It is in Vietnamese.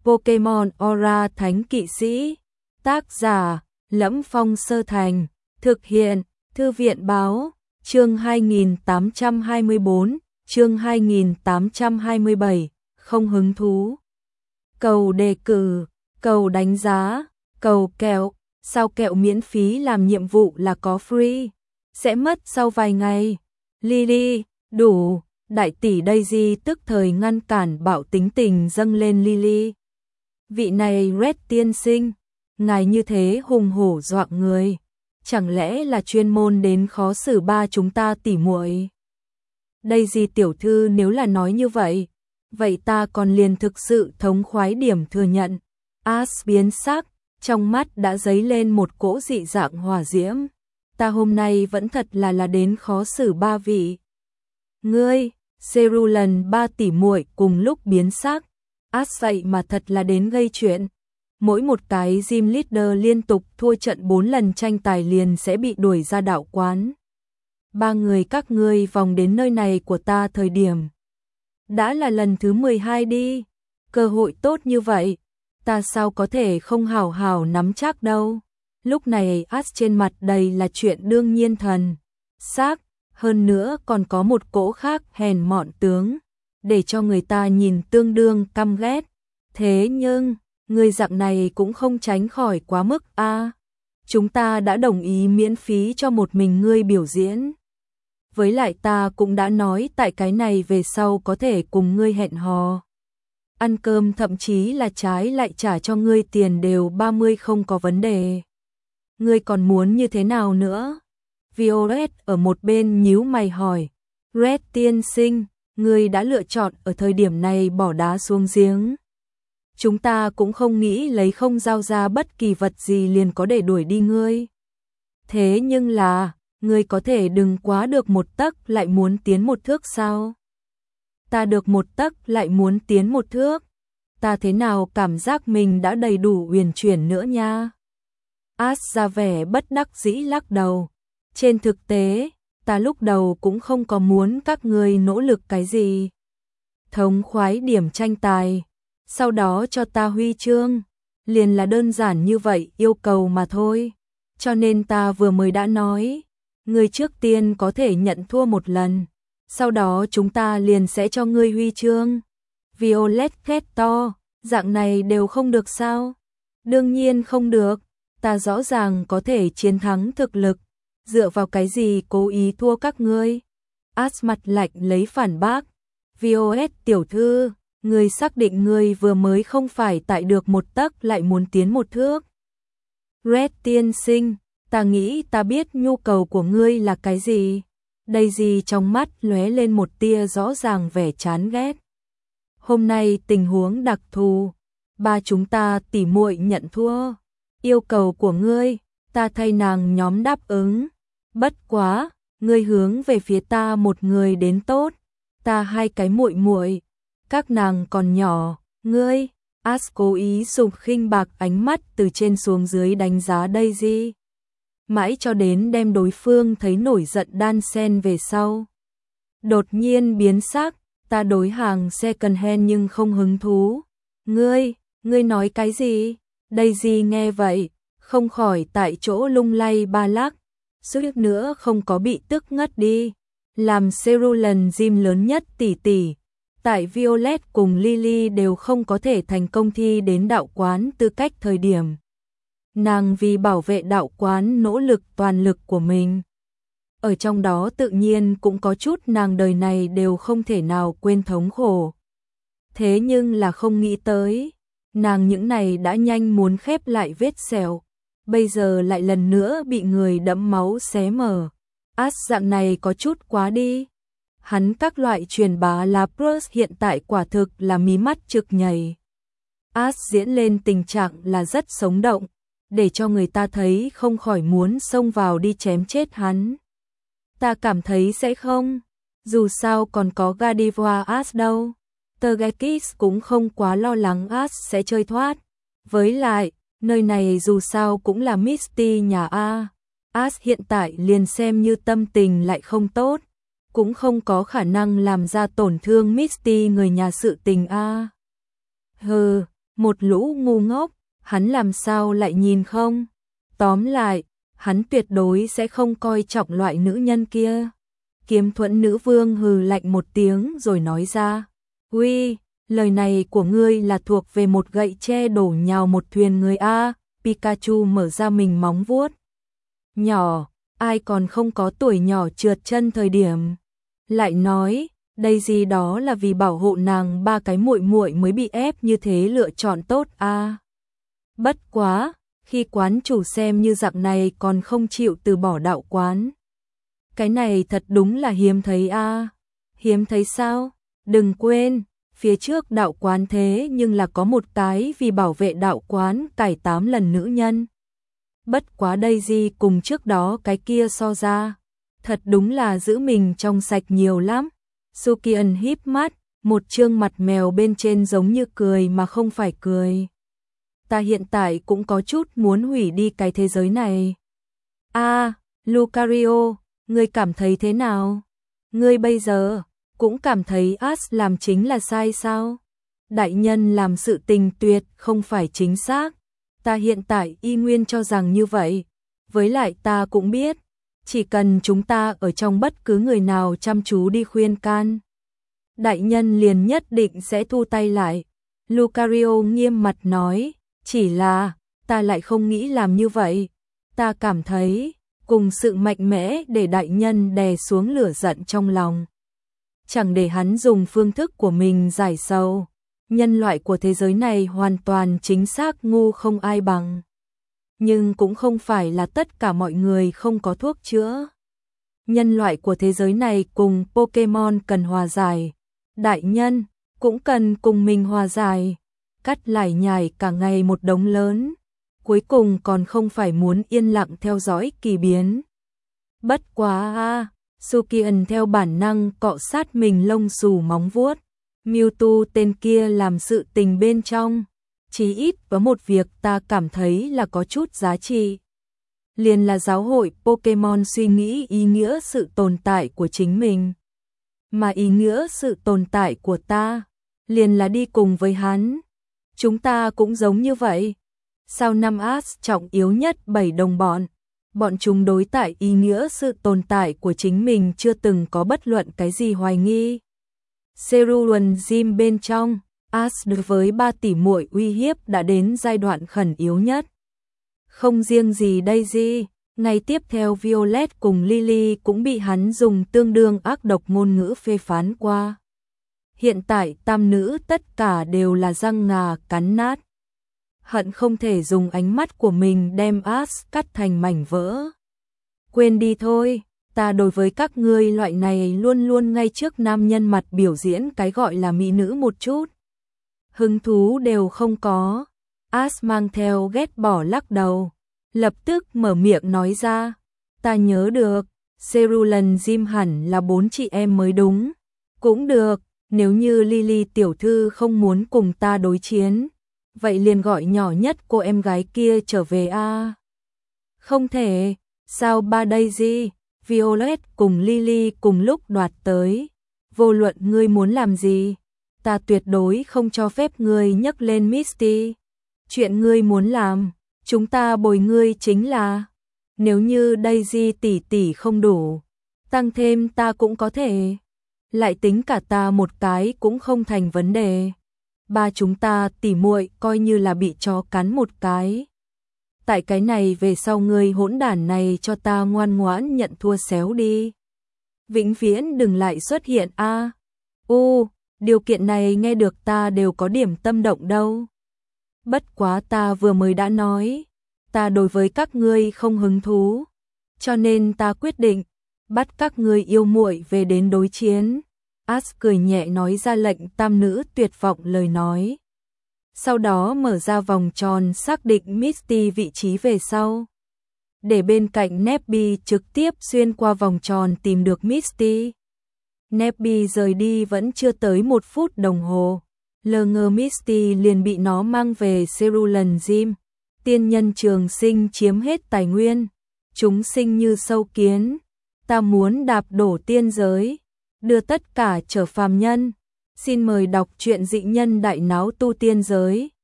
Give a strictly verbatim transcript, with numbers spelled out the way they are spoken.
Pokemon Aura Thánh Kỵ Sĩ. Tác giả: Lẫm Phong Sơ Thành. Thực hiện: Thư viện Báo. Chương hai nghìn tám trăm hai mươi bốn, chương hai nghìn tám trăm hai mươi bảy, không hứng thú. Cầu đề cử, cầu đánh giá, cầu kẹo, sao kẹo miễn phí làm nhiệm vụ là có free, sẽ mất sau vài ngày. Lily, đủ, đại tỷ Daisy tức thời ngăn cản bạo tính tình dâng lên Lily. Vị này Red tiên sinh, ngài như thế hùng hổ dọa người, chẳng lẽ là chuyên môn đến khó xử ba chúng ta tỉ muội? Daisy tiểu thư nếu là nói như vậy, vậy ta còn liền thực sự thống khoái điểm thừa nhận. Ash biến sắc, trong mắt đã dấy lên một cỗ dị dạng hỏa diễm. Ta hôm nay vẫn thật là là đến khó xử ba vị. Ngươi, Cerulean ba tỷ muội cùng lúc biến sắc. Ash vậy mà thật là đến gây chuyện. Mỗi một cái gym leader liên tục thua trận bốn lần tranh tài liền sẽ bị đuổi ra đạo quán. Ba người các ngươi vòng đến nơi này của ta thời điểm đã là lần thứ mười hai đi. Cơ hội tốt như vậy, ta sao có thể không hào hào nắm chắc đâu. Lúc này Ash trên mặt đầy là chuyện đương nhiên thần xác, hơn nữa còn có một cỗ khác hèn mọn tướng, để cho người ta nhìn tương đương căm ghét. Thế nhưng, người dạng này cũng không tránh khỏi quá mức a. À, chúng ta đã đồng ý miễn phí cho một mình ngươi biểu diễn. Với lại ta cũng đã nói tại cái này về sau có thể cùng ngươi hẹn hò. Ăn cơm thậm chí là trái lại trả cho ngươi tiền đều ba mươi không có vấn đề. Ngươi còn muốn như thế nào nữa? Violet ở một bên nhíu mày hỏi. Red tiên sinh, ngươi đã lựa chọn ở thời điểm này bỏ đá xuống giếng. Chúng ta cũng không nghĩ lấy không giao ra bất kỳ vật gì liền có để đuổi đi ngươi. Thế nhưng là, ngươi có thể đừng quá được một tấc lại muốn tiến một thước sao? Ta được một tấc lại muốn tiến một thước. Ta thế nào cảm giác mình đã đầy đủ uyển chuyển nữa nha. Ash ra vẻ bất đắc dĩ lắc đầu. Trên thực tế, ta lúc đầu cũng không có muốn các ngươi nỗ lực cái gì. Thống khoái điểm tranh tài, sau đó cho ta huy chương, liền là đơn giản như vậy yêu cầu mà thôi. Cho nên ta vừa mới đã nói, ngươi trước tiên có thể nhận thua một lần, sau đó chúng ta liền sẽ cho ngươi huy chương. Violet hét to, dạng này đều không được sao? Đương nhiên không được, ta rõ ràng có thể chiến thắng thực lực, dựa vào cái gì cố ý thua các ngươi? Ash mặt lạnh lấy phản bác. Violet tiểu thư, ngươi xác định ngươi vừa mới không phải tại được một tấc lại muốn tiến một thước. Red tiên sinh, ta nghĩ ta biết nhu cầu của ngươi là cái gì. Daisy trong mắt lóe lên một tia rõ ràng vẻ chán ghét. Hôm nay tình huống đặc thù, ba chúng ta tỉ muội nhận thua. Yêu cầu của ngươi, ta thay nàng nhóm đáp ứng. Bất quá, ngươi hướng về phía ta một người đến tốt, ta hai cái muội muội, các nàng còn nhỏ, ngươi. Ash cố ý dùng khinh bạc ánh mắt từ trên xuống dưới đánh giá Daisy, mãi cho đến đem đối phương thấy nổi giận đan sen về sau. Đột nhiên biến sắc, ta đối hàng second hand nhưng không hứng thú. Ngươi, ngươi nói cái gì? Daisy nghe vậy, không khỏi tại chỗ lung lay ba lắc, suýt nữa không có bị tức ngất đi. Làm Cerulean gym lớn nhất tỷ tỷ, tại Violet cùng Lily đều không có thể thành công thi đến đạo quán tư cách thời điểm. Nàng vì bảo vệ đạo quán nỗ lực toàn lực của mình. Ở trong đó tự nhiên cũng có chút nàng đời này đều không thể nào quên thống khổ. Thế nhưng là không nghĩ tới, nàng những này đã nhanh muốn khép lại vết sẹo, bây giờ lại lần nữa bị người đẫm máu xé mở. Ash dạng này có chút quá đi. Hắn các loại truyền bá là Bruce hiện tại quả thực là mí mắt trực nhảy. Ash diễn lên tình trạng là rất sống động, để cho người ta thấy không khỏi muốn xông vào đi chém chết hắn. Ta cảm thấy sẽ không, dù sao còn có Gardevoir Ash đâu. Togekiss cũng không quá lo lắng Ash sẽ chơi thoát. Với lại, nơi này dù sao cũng là Misty nhà A. Ash hiện tại liền xem như tâm tình lại không tốt, cũng không có khả năng làm ra tổn thương Misty người nhà sự tình A. Hừ, một lũ ngu ngốc, hắn làm sao lại nhìn không? Tóm lại, hắn tuyệt đối sẽ không coi trọng loại nữ nhân kia. Kiếm Thuẫn nữ vương hừ lạnh một tiếng rồi nói ra, uy, lời này của ngươi là thuộc về một gậy tre đổ nhào một thuyền người a. Pikachu mở ra mình móng vuốt. Nhỏ, ai còn không có tuổi nhỏ trượt chân thời điểm. Lại nói, đây gì đó là vì bảo hộ nàng ba cái muội muội mới bị ép như thế lựa chọn tốt a. Bất quá, khi quán chủ xem như dạng này còn không chịu từ bỏ đạo quán. Cái này thật đúng là hiếm thấy a. Hiếm thấy sao? Đừng quên, phía trước đạo quán thế nhưng là có một cái vì bảo vệ đạo quán cải tám lần nữ nhân. Bất quá đây gì cùng trước đó cái kia so ra, thật đúng là giữ mình trong sạch nhiều lắm. Sukian híp mắt, một trương mặt mèo bên trên giống như cười mà không phải cười. Ta hiện tại cũng có chút muốn hủy đi cái thế giới này. A, Lucario, ngươi cảm thấy thế nào? Ngươi bây giờ cũng cảm thấy Ash làm chính là sai sao? Đại nhân làm sự tình tuyệt không phải chính xác. Ta hiện tại y nguyên cho rằng như vậy. Với lại ta cũng biết, chỉ cần chúng ta ở trong bất cứ người nào chăm chú đi khuyên can, đại nhân liền nhất định sẽ thu tay lại. Lucario nghiêm mặt nói, chỉ là, ta lại không nghĩ làm như vậy. Ta cảm thấy, cùng sự mạnh mẽ để đại nhân đè xuống lửa giận trong lòng. Chẳng để hắn dùng phương thức của mình giải sầu. Nhân loại của thế giới này hoàn toàn chính xác ngu không ai bằng. Nhưng cũng không phải là tất cả mọi người không có thuốc chữa. Nhân loại của thế giới này cùng Pokemon cần hòa giải. Đại nhân cũng cần cùng mình hòa giải. Cắt lải nhải cả ngày một đống lớn. Cuối cùng còn không phải muốn yên lặng theo dõi kỳ biến. Bất quá a, Sukian theo bản năng cọ sát mình lông xù móng vuốt. Mewtwo tên kia làm sự tình bên trong, chí ít có một việc ta cảm thấy là có chút giá trị. Liền là giáo hội Pokemon suy nghĩ ý nghĩa sự tồn tại của chính mình. Mà ý nghĩa sự tồn tại của ta, liền là đi cùng với hắn. Chúng ta cũng giống như vậy. Sau năm Ash trọng yếu nhất bảy đồng bọn, bọn chúng đối tại ý nghĩa sự tồn tại của chính mình chưa từng có bất luận cái gì hoài nghi. Cerulean Gym bên trong, Ash đối với ba tỷ muội uy hiếp đã đến giai đoạn khẩn yếu nhất. Không riêng gì Daisy, ngày tiếp theo Violet cùng Lily cũng bị hắn dùng tương đương ác độc ngôn ngữ phê phán qua. Hiện tại tam nữ tất cả đều là răng ngà cắn nát. Hận không thể dùng ánh mắt của mình đem Ash cắt thành mảnh vỡ. Quên đi thôi. Ta đối với các ngươi loại này luôn luôn ngay trước nam nhân mặt biểu diễn cái gọi là mỹ nữ một chút. Hứng thú đều không có. Ash mang theo ghét bỏ lắc đầu. Lập tức mở miệng nói ra. Ta nhớ được, Cerulean Gym hẳn là bốn chị em mới đúng. Cũng được, nếu như Lily tiểu thư không muốn cùng ta đối chiến. Vậy liền gọi nhỏ nhất cô em gái kia trở về a. Không thể, sao ba Daisy, Violet cùng Lily cùng lúc đoạt tới. Vô luận ngươi muốn làm gì, ta tuyệt đối không cho phép ngươi nhắc lên Misty. Chuyện ngươi muốn làm, chúng ta bồi ngươi chính là. Nếu như Daisy tỷ tỷ không đủ, tăng thêm ta cũng có thể. Lại tính cả ta một cái cũng không thành vấn đề. Ba chúng ta tỉ muội coi như là bị chó cắn một cái. Tại cái này về sau ngươi hỗn đản này cho ta ngoan ngoãn nhận thua xéo đi. Vĩnh viễn đừng lại xuất hiện a. U, điều kiện này nghe được ta đều có điểm tâm động đâu. Bất quá ta vừa mới đã nói, ta đối với các ngươi không hứng thú, cho nên ta quyết định bắt các ngươi yêu muội về đến đối chiến. Ash cười nhẹ nói ra lệnh tam nữ tuyệt vọng lời nói. Sau đó mở ra vòng tròn xác định Misty vị trí về sau. Để bên cạnh Nebby trực tiếp xuyên qua vòng tròn tìm được Misty. Nebby rời đi vẫn chưa tới một phút đồng hồ. Lờ ngờ Misty liền bị nó mang về Cerulean Gym. Tiên nhân trường sinh chiếm hết tài nguyên. Chúng sinh như sâu kiến. Ta muốn đạp đổ tiên giới. Đưa tất cả trở phàm nhân. Xin mời đọc truyện dị nhân đại náo tu tiên giới.